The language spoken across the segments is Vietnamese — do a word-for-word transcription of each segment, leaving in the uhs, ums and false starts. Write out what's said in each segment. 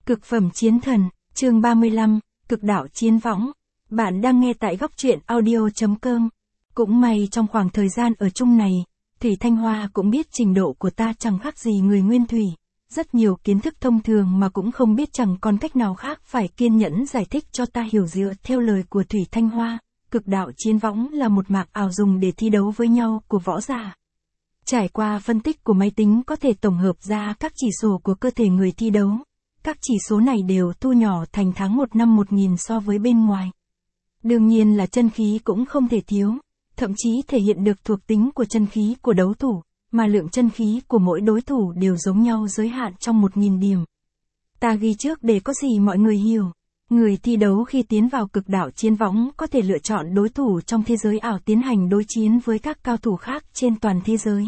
Cực phẩm chiến thần, chương ba mươi lăm, cực đạo chiến võng. Bạn đang nghe tại góc truyện audio chấm com. Cũng may trong khoảng thời gian ở chung này, Thủy Thanh Hoa cũng biết trình độ của ta chẳng khác gì người nguyên thủy. Rất nhiều kiến thức thông thường mà cũng không biết chẳng còn cách nào khác phải kiên nhẫn giải thích cho ta hiểu. Dựa theo lời của Thủy Thanh Hoa, cực đạo chiến võng là một mạc ảo dùng để thi đấu với nhau của võ giả. Trải qua phân tích của máy tính có thể tổng hợp ra các chỉ số của cơ thể người thi đấu. Các chỉ số này đều thu nhỏ thành tháng một năm một nghìn so với bên ngoài. Đương nhiên là chân khí cũng không thể thiếu, thậm chí thể hiện được thuộc tính của chân khí của đấu thủ, mà lượng chân khí của mỗi đối thủ đều giống nhau giới hạn trong một nghìn điểm. Ta ghi trước để có gì mọi người hiểu. Người thi đấu khi tiến vào cực đạo chiến võng có thể lựa chọn đối thủ trong thế giới ảo tiến hành đối chiến với các cao thủ khác trên toàn thế giới.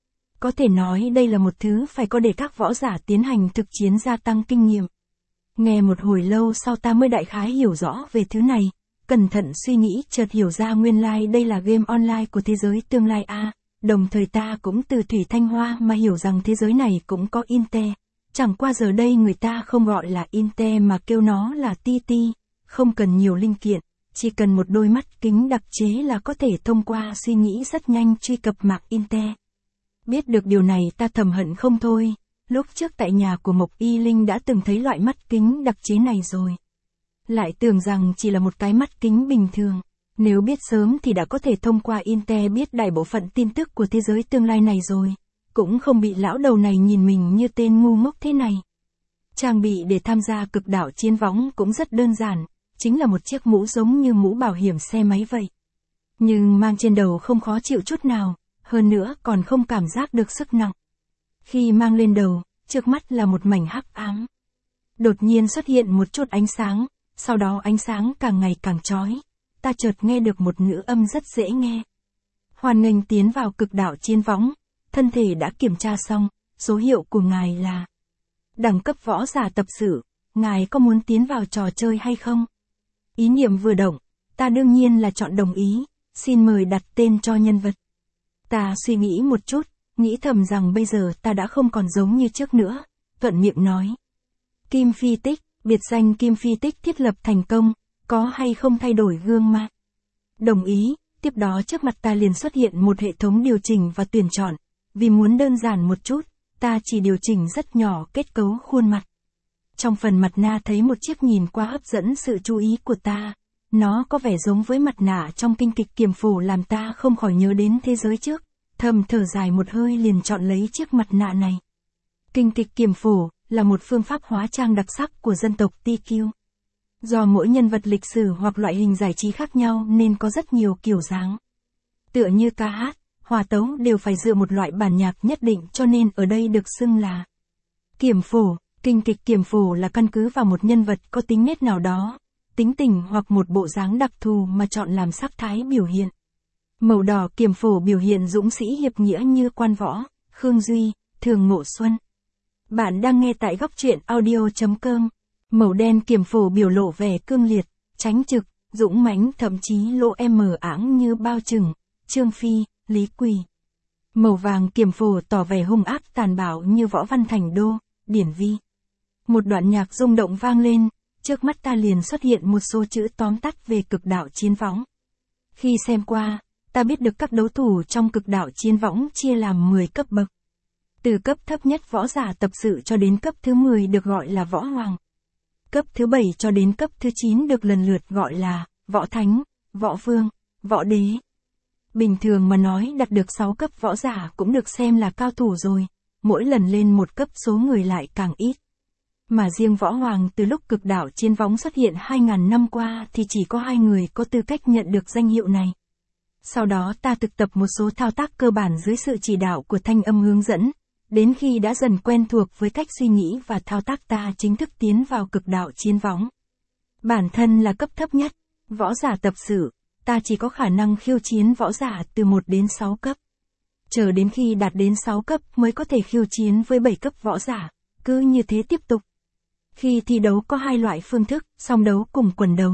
Có thể nói đây là một thứ phải có để các võ giả tiến hành thực chiến gia tăng kinh nghiệm. Nghe một hồi lâu sau ta mới đại khái hiểu rõ về thứ này, cẩn thận suy nghĩ chợt hiểu ra nguyên lai like đây là game online của thế giới tương lai a. À, đồng thời ta cũng từ Thủy Thanh Hoa mà hiểu rằng thế giới này cũng có Inte. Chẳng qua giờ đây người ta không gọi là Inte mà kêu nó là tê tê, không cần nhiều linh kiện, chỉ cần một đôi mắt kính đặc chế là có thể thông qua suy nghĩ rất nhanh truy cập mạc Inte. Biết được điều này ta thầm hận không thôi, lúc trước tại nhà của Mộc Y Linh đã từng thấy loại mắt kính đặc chế này rồi. Lại tưởng rằng chỉ là một cái mắt kính bình thường, nếu biết sớm thì đã có thể thông qua Inte biết đại bộ phận tin tức của thế giới tương lai này rồi, cũng không bị lão đầu này nhìn mình như tên ngu ngốc thế này. Trang bị để tham gia cực đạo chiến võng cũng rất đơn giản, chính là một chiếc mũ giống như mũ bảo hiểm xe máy vậy. Nhưng mang trên đầu không khó chịu chút nào. Hơn nữa còn không cảm giác được sức nặng. Khi mang lên đầu, trước mắt là một mảnh hắc ám. Đột nhiên xuất hiện một chút ánh sáng, sau đó ánh sáng càng ngày càng chói. Ta chợt nghe được một nữ âm rất dễ nghe. Hoan nghênh tiến vào cực đạo chiến võng, thân thể đã kiểm tra xong, số hiệu của ngài là đẳng cấp võ giả tập sự, ngài có muốn tiến vào trò chơi hay không? Ý niệm vừa động, ta đương nhiên là chọn đồng ý, xin mời đặt tên cho nhân vật. Ta suy nghĩ một chút, nghĩ thầm rằng bây giờ ta đã không còn giống như trước nữa, thuận miệng nói. Kim Phi Tích, biệt danh Kim Phi Tích thiết lập thành công, có hay không thay đổi gương mặt? Đồng ý, tiếp đó trước mặt ta liền xuất hiện một hệ thống điều chỉnh và tuyển chọn, vì muốn đơn giản một chút, ta chỉ điều chỉnh rất nhỏ kết cấu khuôn mặt. Trong phần mặt nạ thấy một chiếc nhìn qua hấp dẫn sự chú ý của ta. Nó có vẻ giống với mặt nạ trong kinh kịch Kiềm Phổ làm ta không khỏi nhớ đến thế giới trước, thầm thở dài một hơi liền chọn lấy chiếc mặt nạ này. Kinh kịch Kiềm Phổ là một phương pháp hóa trang đặc sắc của dân tộc Ti Kiêu. Do mỗi nhân vật lịch sử hoặc loại hình giải trí khác nhau nên có rất nhiều kiểu dáng. Tựa như ca hát, hòa tấu đều phải dựa một loại bản nhạc nhất định cho nên ở đây được xưng là Kiềm Phổ. Kinh kịch Kiềm Phổ là căn cứ vào một nhân vật có tính nết nào đó, tính tình hoặc một bộ dáng đặc thù mà chọn làm sắc thái biểu hiện. Màu đỏ Kiềm Phổ biểu hiện dũng sĩ hiệp nghĩa như Quan Võ, Khương Duy, Thường Ngộ Xuân. Bạn đang nghe tại góc truyện audio chấm com. Màu đen Kiềm Phổ biểu lộ vẻ cương liệt, tránh trực, dũng mãnh thậm chí lộ em mờ áng như Bao Trừng, Trương Phi, Lý Quỳ. Màu vàng Kiềm Phổ tỏ vẻ hung ác tàn bạo như Võ Văn Thành Đô, Điển Vi. Một đoạn nhạc rung động vang lên. Trước mắt ta liền xuất hiện một số chữ tóm tắt về cực đạo chiến võng. Khi xem qua, ta biết được các đấu thủ trong cực đạo chiến võng chia làm mười cấp bậc. Từ cấp thấp nhất võ giả tập sự cho đến cấp thứ mười được gọi là võ hoàng. Cấp thứ bảy cho đến cấp thứ chín được lần lượt gọi là võ thánh, võ vương, võ đế. Bình thường mà nói đạt được sáu cấp võ giả cũng được xem là cao thủ rồi, mỗi lần lên một cấp số người lại càng ít. Mà riêng võ hoàng từ lúc cực đạo chiến võng xuất hiện hai nghìn năm qua thì chỉ có hai người có tư cách nhận được danh hiệu này. Sau đó ta thực tập một số thao tác cơ bản dưới sự chỉ đạo của thanh âm hướng dẫn, đến khi đã dần quen thuộc với cách suy nghĩ và thao tác ta chính thức tiến vào cực đạo chiến võng. Bản thân là cấp thấp nhất, võ giả tập sự, ta chỉ có khả năng khiêu chiến võ giả từ một đến sáu cấp. Chờ đến khi đạt đến sáu cấp mới có thể khiêu chiến với bảy cấp võ giả, cứ như thế tiếp tục. Khi thi đấu có hai loại phương thức, song đấu cùng quần đấu.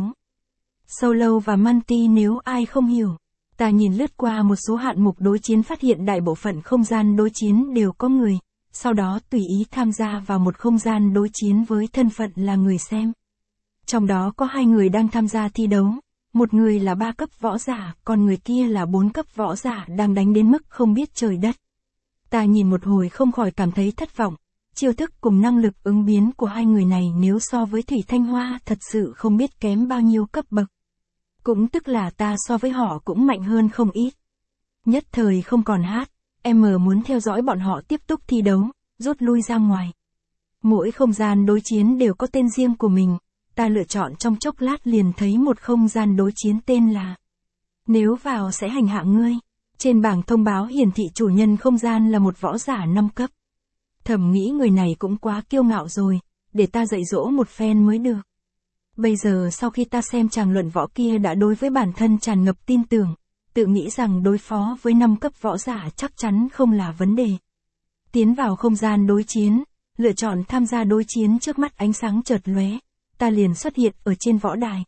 Solo và multi nếu ai không hiểu. Ta nhìn lướt qua một số hạng mục đối chiến phát hiện đại bộ phận không gian đối chiến đều có người. sau đó tùy ý tham gia vào một không gian đối chiến với thân phận là người xem. Trong đó có hai người đang tham gia thi đấu, một người là ba cấp võ giả, còn người kia là bốn cấp võ giả đang đánh đến mức không biết trời đất. Ta nhìn một hồi không khỏi cảm thấy thất vọng, chiêu thức cùng năng lực ứng biến của hai người này nếu so với Thủy Thanh Hoa thật sự không biết kém bao nhiêu cấp bậc. Cũng tức là ta so với họ cũng mạnh hơn không ít. Nhất thời không còn hát, em muốn theo dõi bọn họ tiếp tục thi đấu, rút lui ra ngoài. Mỗi không gian đối chiến đều có tên riêng của mình, ta lựa chọn trong chốc lát liền thấy một không gian đối chiến tên là Nếu vào sẽ hành hạ ngươi. Trên bảng thông báo hiển thị chủ nhân không gian là một võ giả năm cấp. Thầm nghĩ người này cũng quá kiêu ngạo rồi, để ta dạy dỗ một phen mới được. Bây giờ sau khi ta xem chàng luận võ kia đã đối với bản thân tràn ngập tin tưởng, tự nghĩ rằng đối phó với năm cấp võ giả chắc chắn không là vấn đề. Tiến vào không gian đối chiến, lựa chọn tham gia đối chiến trước mắt ánh sáng chợt lóe, ta liền xuất hiện ở trên võ đài.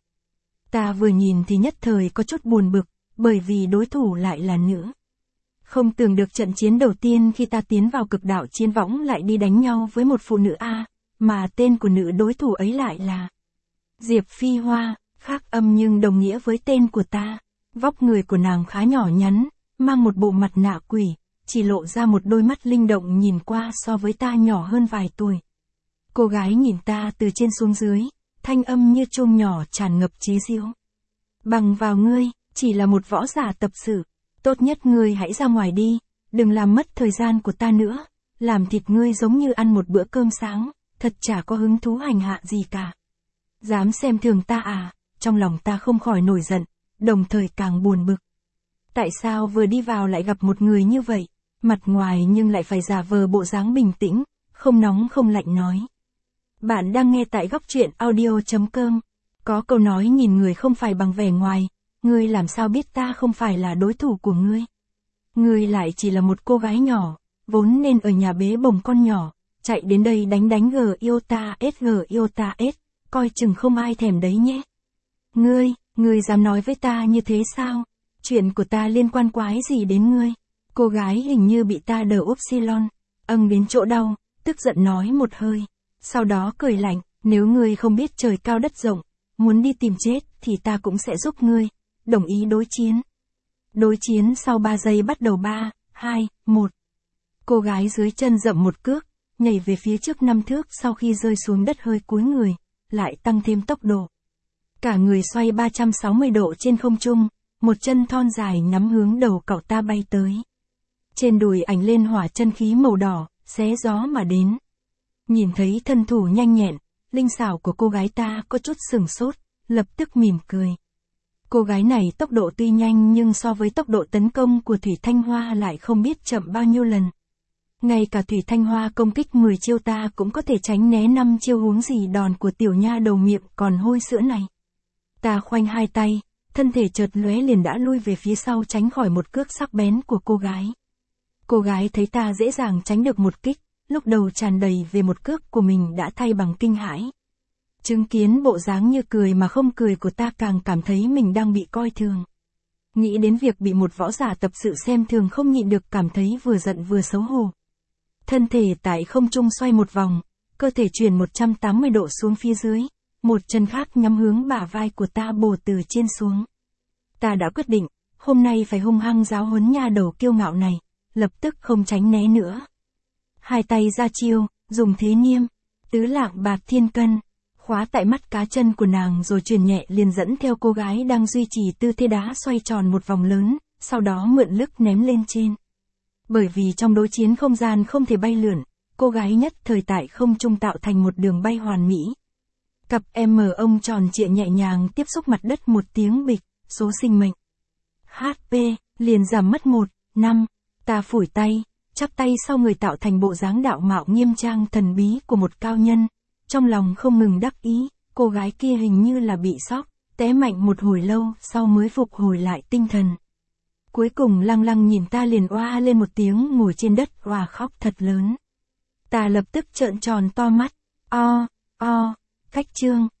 Ta vừa nhìn thì nhất thời có chút buồn bực, bởi vì đối thủ lại là nữ. Không tưởng được trận chiến đầu tiên khi ta tiến vào cực đạo chiến võng lại đi đánh nhau với một phụ nữ A, mà tên của nữ đối thủ ấy lại là Diệp Phi Hoa, khác âm nhưng đồng nghĩa với tên của ta. Vóc người của nàng khá nhỏ nhắn, mang một bộ mặt nạ quỷ, chỉ lộ ra một đôi mắt linh động nhìn qua so với ta nhỏ hơn vài tuổi. Cô gái nhìn ta từ trên xuống dưới, thanh âm như chuông nhỏ tràn ngập chế giễu. Bằng vào ngươi, chỉ là một võ giả tập sự, tốt nhất ngươi hãy ra ngoài đi, đừng làm mất thời gian của ta nữa, làm thịt ngươi giống như ăn một bữa cơm sáng, thật chả có hứng thú hành hạ gì cả. Dám xem thường ta à, trong lòng ta không khỏi nổi giận, đồng thời càng buồn bực. Tại sao vừa đi vào lại gặp một người như vậy, mặt ngoài nhưng lại phải giả vờ bộ dáng bình tĩnh, không nóng không lạnh nói. Bạn đang nghe tại góc truyện audio chấm com. Có câu nói nhìn người không phải bằng vẻ ngoài, ngươi làm sao biết ta không phải là đối thủ của ngươi. Ngươi lại chỉ là một cô gái nhỏ, vốn nên ở nhà bế bồng con nhỏ, chạy đến đây đánh đánh gờ yêu ta s gờ yêu ta s, coi chừng không ai thèm đấy nhé. Ngươi, ngươi dám nói với ta như thế sao? Chuyện của ta liên quan quái gì đến ngươi? Cô gái hình như bị ta đờ upsilon, âng đến chỗ đau, tức giận nói một hơi. Sau đó cười lạnh, nếu ngươi không biết trời cao đất rộng, muốn đi tìm chết thì ta cũng sẽ giúp ngươi, đồng ý đối chiến. Đối chiến sau ba giây bắt đầu ba, hai, một. Cô gái dưới chân dậm một cước, nhảy về phía trước năm thước sau khi rơi xuống đất hơi cúi người, lại tăng thêm tốc độ. Cả người xoay ba trăm sáu mươi độ trên không trung, một chân thon dài nắm hướng đầu cậu ta bay tới. Trên đùi ảnh lên hỏa chân khí màu đỏ, xé gió mà đến. Nhìn thấy thân thủ nhanh nhẹn, linh xảo của cô gái ta có chút sửng sốt, lập tức mỉm cười. Cô gái này tốc độ tuy nhanh nhưng so với tốc độ tấn công của Thủy Thanh Hoa lại không biết chậm bao nhiêu lần. Ngay cả Thủy Thanh Hoa công kích mười chiêu ta cũng có thể tránh né năm chiêu, huống gì đòn của tiểu nha đầu miệng còn hôi sữa này. Ta khoanh hai tay, thân thể chợt lóe liền đã lui về phía sau tránh khỏi một cước sắc bén của cô gái. Cô gái thấy ta dễ dàng tránh được một kích, lúc đầu tràn đầy về một cước của mình đã thay bằng kinh hãi. Chứng kiến bộ dáng như cười mà không cười của ta càng cảm thấy mình đang bị coi thường. Nghĩ đến việc bị một võ giả tập sự xem thường không nhịn được cảm thấy vừa giận vừa xấu hổ. Thân thể tại không trung xoay một vòng, cơ thể chuyển một trăm tám mươi độ xuống phía dưới, một chân khác nhắm hướng bả vai của ta bổ từ trên xuống. Ta đã quyết định, hôm nay phải hung hăng giáo huấn nha đầu kiêu ngạo này, lập tức không tránh né nữa. Hai tay ra chiêu, dùng thế niêm, tứ lạng bạc thiên cân, khóa tại mắt cá chân của nàng rồi truyền nhẹ liền dẫn theo cô gái đang duy trì tư thế đá xoay tròn một vòng lớn, sau đó mượn lực ném lên trên. Bởi vì trong đối chiến không gian không thể bay lượn, cô gái nhất thời tại không trung tạo thành một đường bay hoàn mỹ. Cặp em ông tròn trịa nhẹ nhàng tiếp xúc mặt đất một tiếng bịch, số sinh mệnh. hát pê, liền giảm mất một, năm, ta phủi tay, chắp tay sau người tạo thành bộ dáng đạo mạo nghiêm trang thần bí của một cao nhân. Trong lòng không ngừng đắc ý, cô gái kia hình như là bị sốc, té mạnh một hồi lâu sau mới phục hồi lại tinh thần. Cuối cùng lăng lăng nhìn ta liền oa lên một tiếng ngồi trên đất oà khóc thật lớn. Ta lập tức trợn tròn to mắt, o, o, cách chương.